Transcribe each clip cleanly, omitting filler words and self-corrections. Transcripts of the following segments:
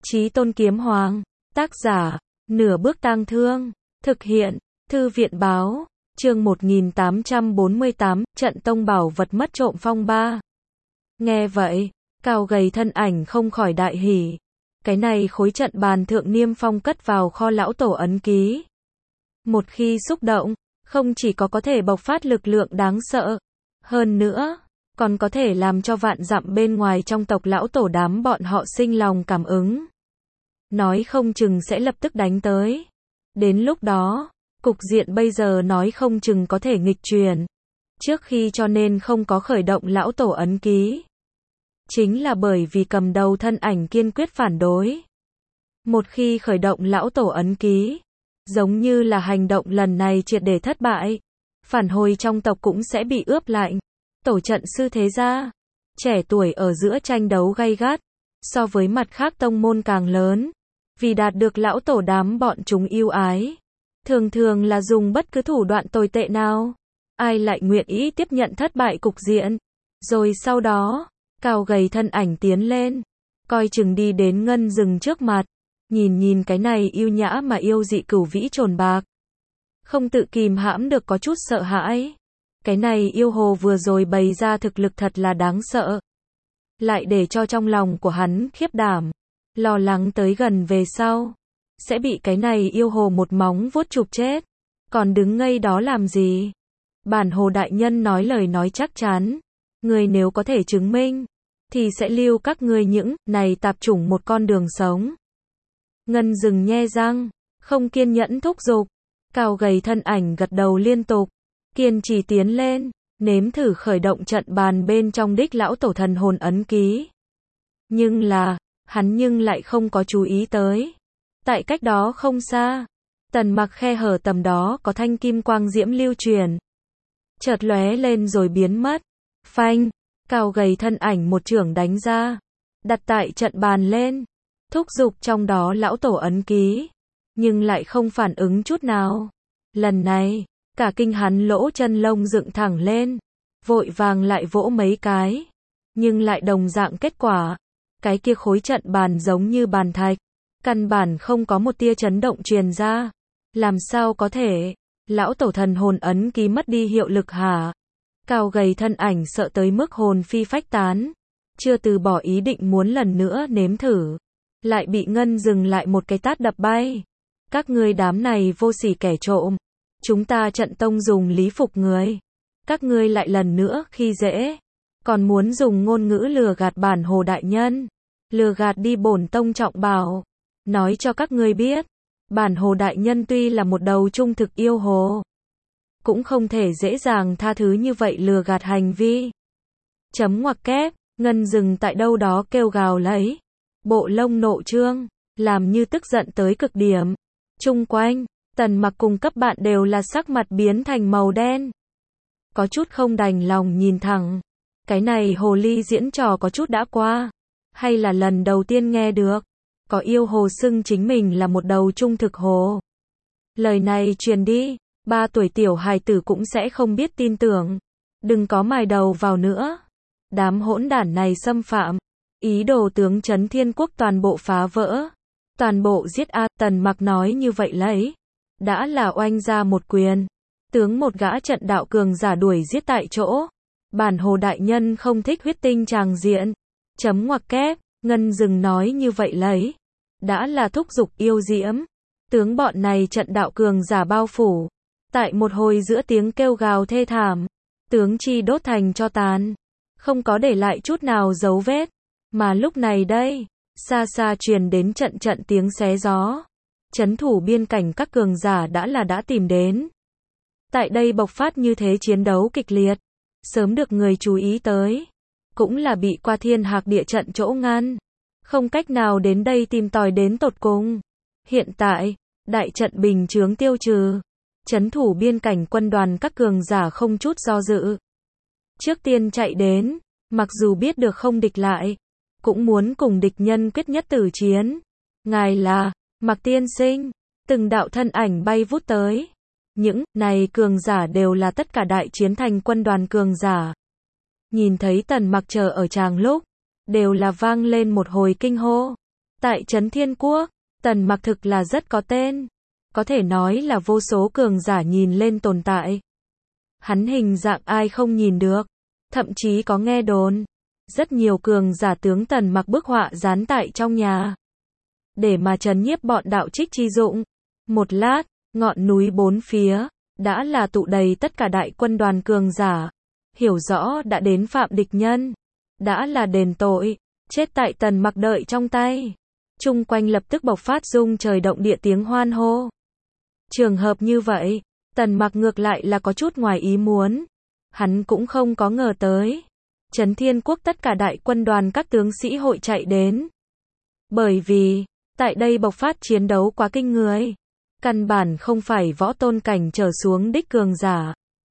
Chí Tôn Kiếm Hoàng, tác giả, Nửa Bước Tang Thương, thực hiện, Thư viện Báo, chương 1848, trận tông bảo vật mất trộm phong ba. Nghe vậy, cao gầy thân ảnh không khỏi đại hỉ. Cái này khối trận bàn thượng niêm phong cất vào kho lão tổ ấn ký. Một khi xúc động, không chỉ có thể bộc phát lực lượng đáng sợ, hơn nữa, còn có thể làm cho vạn dặm bên ngoài trong tộc lão tổ đám bọn họ sinh lòng cảm ứng. Nói không chừng sẽ lập tức đánh tới. Đến lúc đó, cục diện bây giờ nói không chừng có thể nghịch chuyển. Trước khi cho nên không có khởi động lão tổ ấn ký. Chính là bởi vì cầm đầu thân ảnh kiên quyết phản đối. Một khi khởi động lão tổ ấn ký, giống như là hành động lần này triệt để thất bại, phản hồi trong tộc cũng sẽ bị ướp lạnh. Tổ trận sư thế gia, trẻ tuổi ở giữa tranh đấu gay gắt, so với mặt khác tông môn càng lớn, vì đạt được lão tổ đám bọn chúng yêu ái. Thường thường là dùng bất cứ thủ đoạn tồi tệ nào, ai lại nguyện ý tiếp nhận thất bại cục diện. Rồi sau đó, cao gầy thân ảnh tiến lên, coi chừng đi đến ngân rừng trước mặt, nhìn cái này yêu nhã mà yêu dị cửu vĩ trồn bạc. Không tự kìm hãm được có chút sợ hãi. Cái này yêu hồ vừa rồi bày ra thực lực thật là đáng sợ. Lại để cho trong lòng của hắn khiếp đảm, lo lắng tới gần về sau sẽ bị cái này yêu hồ một móng vuốt chụp chết. Còn đứng ngây đó làm gì? Bản hồ đại nhân nói lời nói chắc chắn, người nếu có thể chứng minh, thì sẽ lưu các ngươi những này tạp chủng một con đường sống. Ngân rừng nhe răng, không kiên nhẫn thúc giục. Cao gầy thân ảnh gật đầu liên tục, kiên trì tiến lên, nếm thử khởi động trận bàn bên trong đích lão tổ thần hồn ấn ký. Nhưng là, hắn lại không có chú ý tới. Tại cách đó không xa, tần mặc khe hở tầm đó có thanh kim quang diễm lưu truyền. Chợt lóe lên rồi biến mất. Phanh, cao gầy thân ảnh một chưởng đánh ra, đặt tại trận bàn lên, thúc giục trong đó lão tổ ấn ký, nhưng lại không phản ứng chút nào. Lần này, cả kinh hắn lỗ chân lông dựng thẳng lên, vội vàng lại vỗ mấy cái, nhưng lại đồng dạng kết quả. Cái kia khối trận bàn giống như bàn thạch, căn bản không có một tia chấn động truyền ra. Làm sao có thể? Lão tổ thần hồn ấn ký mất đi hiệu lực hả? Cao gầy thân ảnh sợ tới mức hồn phi phách tán, chưa từ bỏ ý định muốn lần nữa nếm thử, lại bị ngân dừng lại một cái tát đập bay. Các ngươi đám này vô sỉ kẻ trộm, chúng ta trận tông dùng lý phục người, các ngươi lại lần nữa khi dễ, còn muốn dùng ngôn ngữ lừa gạt bản hồ đại nhân, lừa gạt đi bổn tông trọng bảo. Nói cho các ngươi biết, bản hồ đại nhân tuy là một đầu trung thực yêu hồ, cũng không thể dễ dàng tha thứ như vậy lừa gạt hành vi. Chấm ngoặc kép, ngân dừng tại đâu đó kêu gào lấy, bộ lông nộ trương, làm như tức giận tới cực điểm. Chung quanh, tần mặc cùng cấp bạn đều là sắc mặt biến thành màu đen. Có chút không đành lòng nhìn thẳng. Cái này hồ ly diễn trò có chút đã qua. Hay là lần đầu tiên nghe được có yêu hồ xưng chính mình là một đầu trung thực hồ. Lời này truyền đi, 3 tuổi tiểu hài tử cũng sẽ không biết tin tưởng. Đừng có mài đầu vào nữa. Đám hỗn đản này xâm phạm, ý đồ tướng trấn thiên quốc toàn bộ phá vỡ, toàn bộ giết a. Tần mặc nói như vậy lấy, đã là oanh ra một quyền, tướng một gã trận đạo cường giả đuổi giết tại chỗ. Bản hồ đại nhân không thích huyết tinh tràng diện. Chấm ngoặc kép, ngân dừng nói như vậy lấy, đã là thúc giục yêu diễm, tướng bọn này trận đạo cường giả bao phủ. Tại một hồi giữa tiếng kêu gào thê thảm, tướng chi đốt thành tro tàn, không có để lại chút nào dấu vết. Mà lúc này đây, xa xa truyền đến trận trận tiếng xé gió. Trấn thủ biên cảnh các cường giả đã tìm đến. Tại đây bộc phát như thế chiến đấu kịch liệt, sớm được người chú ý tới, cũng là bị qua thiên hạc địa trận chỗ ngăn, không cách nào đến đây tìm tòi đến tột cùng. Hiện tại, đại trận bình chướng tiêu trừ, trấn thủ biên cảnh quân đoàn các cường giả không chút do dự, trước tiên chạy đến, mặc dù biết được không địch lại, cũng muốn cùng địch nhân quyết nhất tử chiến. Ngài là Mạc tiên sinh. Từng đạo thân ảnh bay vút tới. Những này cường giả đều là tất cả đại chiến thành quân đoàn cường giả. Nhìn thấy Tần Mặc chờ ở tràng lúc, đều là vang lên một hồi kinh hô. Tại Trấn Thiên Quốc, Tần Mặc thực là rất có tên. Có thể nói là vô số cường giả nhìn lên tồn tại. Hắn hình dạng ai không nhìn được. Thậm chí có nghe đồn. Rất nhiều cường giả tướng Tần Mặc bức họa dán tại trong nhà. Để mà trấn nhiếp bọn đạo trích chi dụng. Một lát, ngọn núi bốn phía, đã là tụ đầy tất cả đại quân đoàn cường giả. Hiểu rõ đã đến phạm địch nhân. Đã là đền tội. Chết tại Tần Mặc đợi trong tay. Chung quanh lập tức bộc phát rung trời động địa tiếng hoan hô. Trường hợp như vậy, Tần Mặc ngược lại là có chút ngoài ý muốn. Hắn cũng không có ngờ tới. Trấn Thiên Quốc tất cả đại quân đoàn các tướng sĩ hội chạy đến. Bởi vì, tại đây bộc phát chiến đấu quá kinh người. Căn bản không phải võ tôn cảnh trở xuống đích cường giả.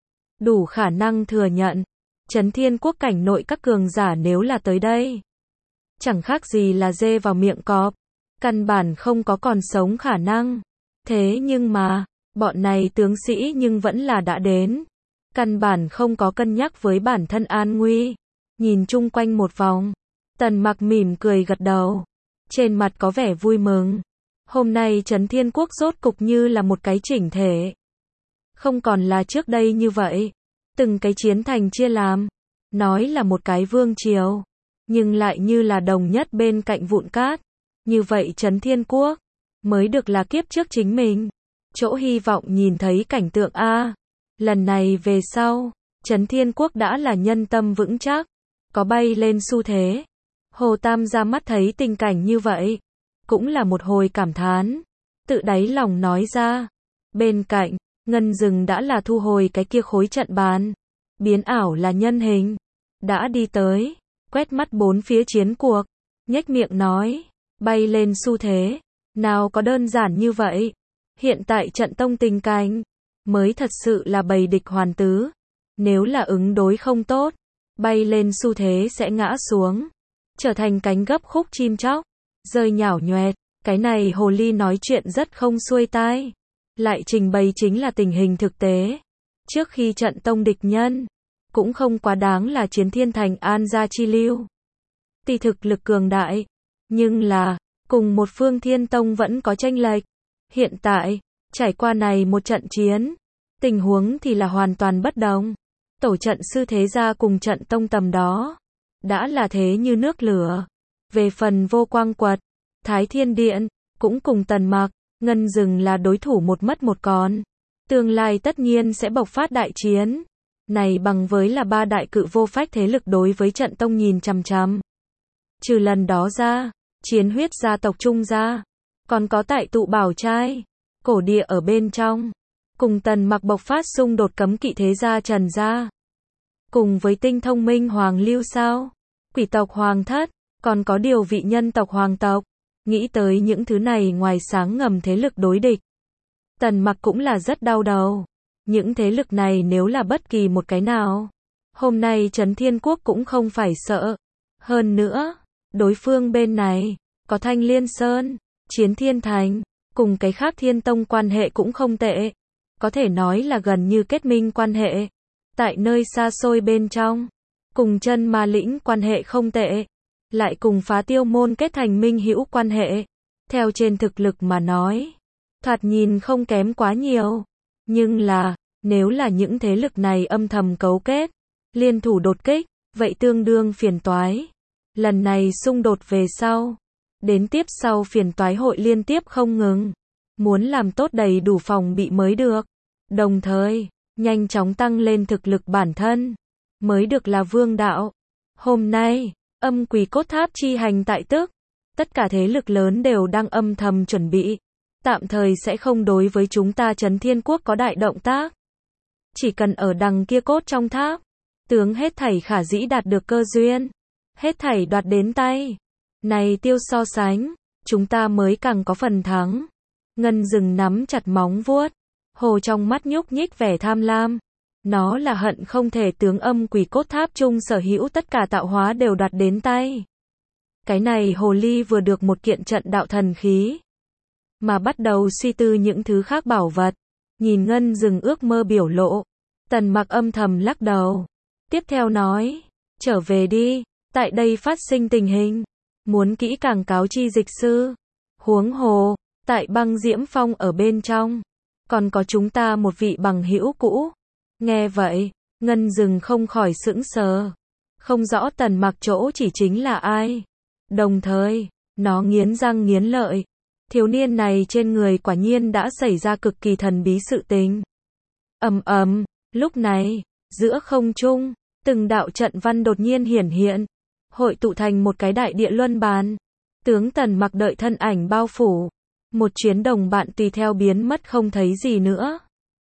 Đủ khả năng thừa nhận. Trấn Thiên Quốc cảnh nội các cường giả nếu là tới đây. Chẳng khác gì là dê vào miệng cọp. Căn bản không có còn sống khả năng. Thế nhưng mà, bọn này tướng sĩ nhưng vẫn là đã đến. Căn bản không có cân nhắc với bản thân an nguy. Nhìn chung quanh một vòng. Tần Mặc mỉm cười gật đầu. Trên mặt có vẻ vui mừng. Hôm nay Trấn Thiên Quốc rốt cục như là một cái chỉnh thể. Không còn là trước đây như vậy. Từng cái chiến thành chia làm. Nói là một cái vương triều. Nhưng lại như là đồng nhất bên cạnh vụn cát. Như vậy Trấn Thiên Quốc mới được là kiếp trước chính mình. Chỗ hy vọng nhìn thấy cảnh tượng A. Lần này về sau, Trấn Thiên Quốc đã là nhân tâm vững chắc. Có bay lên xu thế. Hồ Tam ra mắt thấy tình cảnh như vậy. Cũng là một hồi cảm thán. Tự đáy lòng nói ra. Bên cạnh, Ngân Dừng đã là thu hồi cái kia khối trận bàn. Biến ảo là nhân hình. Đã đi tới. Quét mắt bốn phía chiến cuộc. Nhếch miệng nói. Bay lên xu thế. Nào có đơn giản như vậy. Hiện tại trận tông tình cảnh. Mới thật sự là bầy địch hoàn tứ. Nếu là ứng đối không tốt. Bay lên xu thế sẽ ngã xuống. Trở thành cánh gấp khúc chim chóc. Rơi nhảo nhoẹt. Cái này hồ ly nói chuyện rất không xuôi tai. Lại trình bày chính là tình hình thực tế. Trước khi trận tông địch nhân. Cũng không quá đáng là chiến thiên thành An Gia Chi Lưu. Tuy thực lực cường đại. Nhưng là, cùng một phương thiên tông vẫn có chênh lệch. Hiện tại, trải qua này một trận chiến. Tình huống thì là hoàn toàn bất đồng. Tổ trận sư thế gia cùng trận tông tầm đó. Đã là thế như nước lửa. Về phần Vô Quang Quật, Thái Thiên Điện, cũng cùng Tần Mặc, Ngân Dừng là đối thủ một mất một còn. Tương lai tất nhiên sẽ bộc phát đại chiến. Này bằng với là ba đại cự vô phách thế lực đối với trận tông nhìn chằm chằm. Trừ lần đó ra, chiến huyết gia tộc Trung gia, còn có tại tụ bảo trai, cổ địa ở bên trong. Cùng Tần Mặc bộc phát xung đột cấm kỵ thế gia Trần gia. Cùng với tinh thông minh Hoàng Lưu sao, quỷ tộc Hoàng Thất, còn có điều vị nhân tộc Hoàng tộc. Nghĩ tới những thứ này ngoài sáng ngầm thế lực đối địch. Tần Mặc cũng là rất đau đầu. Những thế lực này nếu là bất kỳ một cái nào. Hôm nay Trấn Thiên Quốc cũng không phải sợ. Hơn nữa, đối phương bên này, có Thanh Liên Sơn, Chiến Thiên Thành, cùng cái khác Thiên Tông quan hệ cũng không tệ. Có thể nói là gần như kết minh quan hệ. Tại nơi xa xôi bên trong, cùng Chân Ma Lĩnh quan hệ không tệ. Lại cùng Phá Tiêu Môn kết thành minh hữu quan hệ. Theo trên thực lực mà nói, thoạt nhìn không kém quá nhiều. Nhưng là, nếu là những thế lực này âm thầm cấu kết, liên thủ đột kích, vậy tương đương phiền toái. Lần này xung đột về sau, đến tiếp sau phiền toái hội liên tiếp không ngừng. Muốn làm tốt đầy đủ phòng bị mới được. Đồng thời, nhanh chóng tăng lên thực lực bản thân, mới được là vương đạo. Hôm nay, Âm Quỷ Cốt Tháp chi hành tại tức. Tất cả thế lực lớn đều đang âm thầm chuẩn bị. Tạm thời sẽ không đối với chúng ta Trấn Thiên Quốc có đại động tác. Chỉ cần ở đằng kia cốt trong tháp, tướng hết thảy khả dĩ đạt được cơ duyên. Hết thảy đoạt đến tay. Này tiêu so sánh, chúng ta mới càng có phần thắng. Ngân Dừng nắm chặt móng vuốt. Hồ trong mắt nhúc nhích vẻ tham lam. Nó là hận không thể tướng Âm Quỷ Cốt Tháp chung sở hữu tất cả tạo hóa đều đoạt đến tay. Cái này hồ ly vừa được một kiện trận đạo thần khí. Mà bắt đầu suy tư những thứ khác bảo vật. Nhìn Ngân Dừng ước mơ biểu lộ. Tần Mặc âm thầm lắc đầu. Tiếp theo nói. Trở về đi. Tại đây phát sinh tình hình. muốn kỹ càng cáo chi dịch sư. Huống hồ, tại Băng Diễm Phong ở bên trong, còn có chúng ta một vị bằng hữu cũ. Nghe vậy, Ngân Dừng không khỏi sững sờ. Không rõ Tần Mặc chỗ chỉ chính là ai. Đồng thời, nó nghiến răng nghiến lợi. Thiếu niên này trên người quả nhiên đã xảy ra cực kỳ thần bí sự tình. Ầm ầm, lúc này, giữa không trung, từng đạo trận văn đột nhiên hiển hiện, hội tụ thành một cái đại địa luân bàn. Tướng Tần Mặc đợi thân ảnh bao phủ, một chuyến đồng bạn tùy theo biến mất không thấy gì nữa.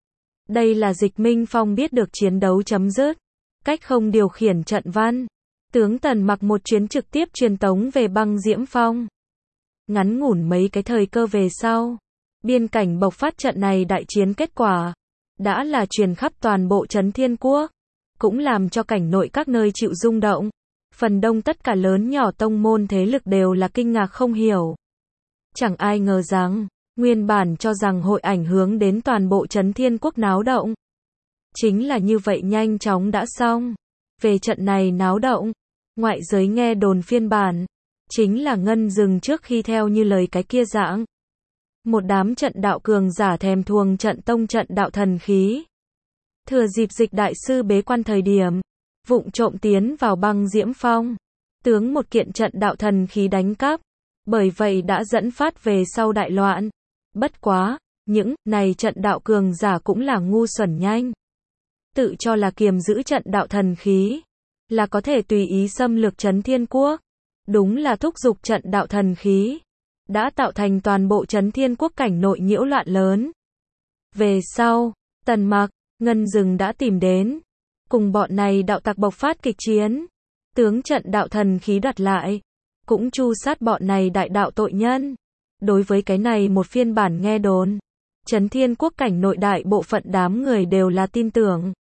Đây là Dịch Minh Phong biết được chiến đấu chấm dứt, cách không điều khiển trận văn. Tướng Tần Mặc một chuyến trực tiếp truyền tống về Băng Diễm Phong. Ngắn ngủn mấy cái thời cơ về sau, biên cảnh bộc phát trận này đại chiến kết quả đã là truyền khắp toàn bộ Trấn Thiên Quốc, cũng làm cho cảnh nội các nơi chịu rung động. Phần đông tất cả lớn nhỏ tông môn thế lực đều là kinh ngạc không hiểu. Chẳng ai ngờ rằng, nguyên bản cho rằng hội ảnh hưởng đến toàn bộ Trấn Thiên Quốc náo động. Chính là như vậy nhanh chóng đã xong. Về trận này náo động, ngoại giới nghe đồn phiên bản, chính là Ngân Dừng trước khi theo như lời cái kia dạng. Một đám trận đạo cường giả thèm thuồng trận tông trận đạo thần khí. Thừa dịp Dịch đại sư bế quan thời điểm, vụng trộm tiến vào Băng Diễm Phong, tướng một kiện trận đạo thần khí đánh cắp, bởi vậy đã dẫn phát về sau đại loạn. Bất quá, những này trận đạo cường giả cũng là ngu xuẩn nhanh. Tự cho là kiềm giữ trận đạo thần khí, là có thể tùy ý xâm lược Trấn Thiên Quốc. Đúng là thúc giục trận đạo thần khí, đã tạo thành toàn bộ Trấn Thiên Quốc cảnh nội nhiễu loạn lớn. Về sau, Tần Mặc, Ngân Dừng đã tìm đến, cùng bọn này đạo tặc bộc phát kịch chiến. Tướng trận đạo thần khí đoạt lại, cũng tru sát bọn này đại đạo tội nhân. Đối với cái này một phiên bản nghe đồn, Trấn Thiên Quốc cảnh nội đại bộ phận đám người đều là tin tưởng,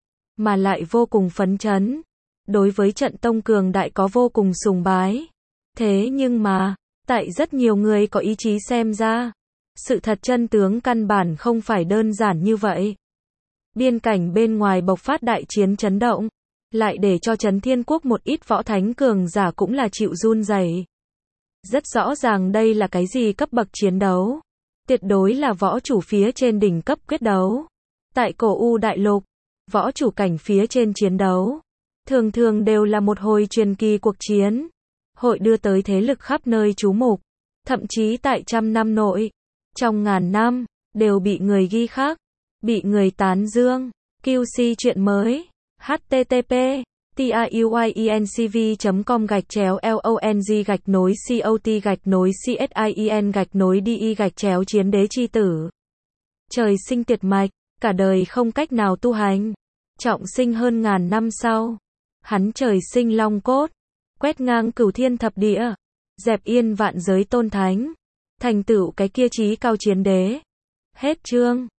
mà lại vô cùng phấn chấn. Đối với trận tông cường đại có vô cùng sùng bái. Thế nhưng mà, tại rất nhiều người có ý chí xem ra, sự thật chân tướng căn bản không phải đơn giản như vậy. Biên cảnh bên ngoài bộc phát đại chiến chấn động, lại để cho Trấn Thiên Quốc một ít võ thánh cường giả cũng là chịu run rẩy. Rất rõ ràng đây là cái gì cấp bậc chiến đấu. Tuyệt đối là võ chủ phía trên đỉnh cấp quyết đấu. Tại Cổ U Đại Lục, võ chủ cảnh phía trên chiến đấu, thường thường đều là một hồi truyền kỳ cuộc chiến. Hội đưa tới thế lực khắp nơi chú mục. Thậm chí tại trăm năm nội, trong ngàn năm, đều bị người ghi khắc, bị người tán dương. QC chuyện mới. http tiuyencv.com/long-cot-csin-di-chiến đế chi tử. Trời sinh tuyệt mạch, cả đời không cách nào tu hành. Trọng sinh hơn ngàn năm sau, hắn trời sinh long cốt, quét ngang cửu thiên thập địa, dẹp yên vạn giới tôn thánh, thành tựu cái kia chí cao chiến đế. Hết chương.